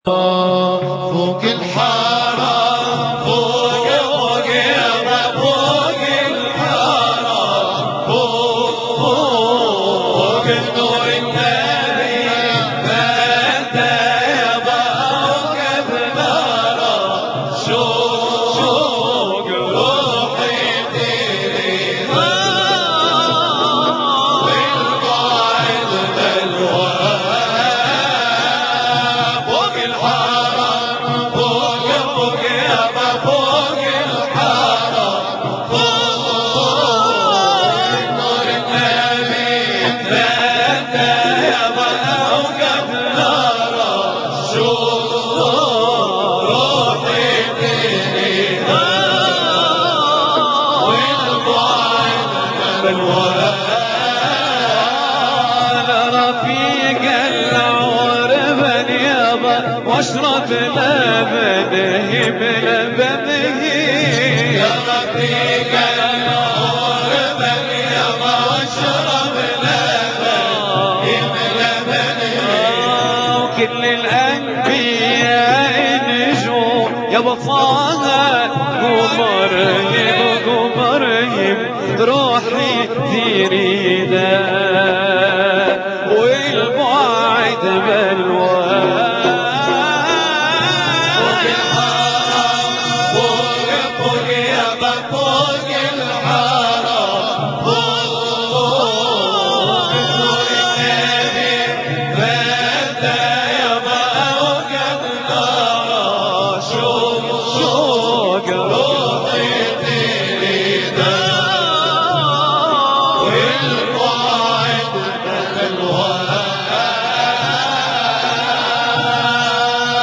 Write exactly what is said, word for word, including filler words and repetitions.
فوق الحرام فوق فوق يابا فوق الحرام فوق فوق نور النبي فانت يابا اوقف نارا شوق روحي تريها والقاعد بلوى فوق الحرام فوق فوق يابا فوق الحرام فوق نور النبي فانت يابا اوقف نارا شوق روحي تريها والقاعد بلوى رفيق العرب يابا واشرب لبنه بلبنه يا رفيق العرب يابا واشرب لبنه بلبنه وكل الانبياء نجوم يابا طه قمرهم قمرهم روحي تريده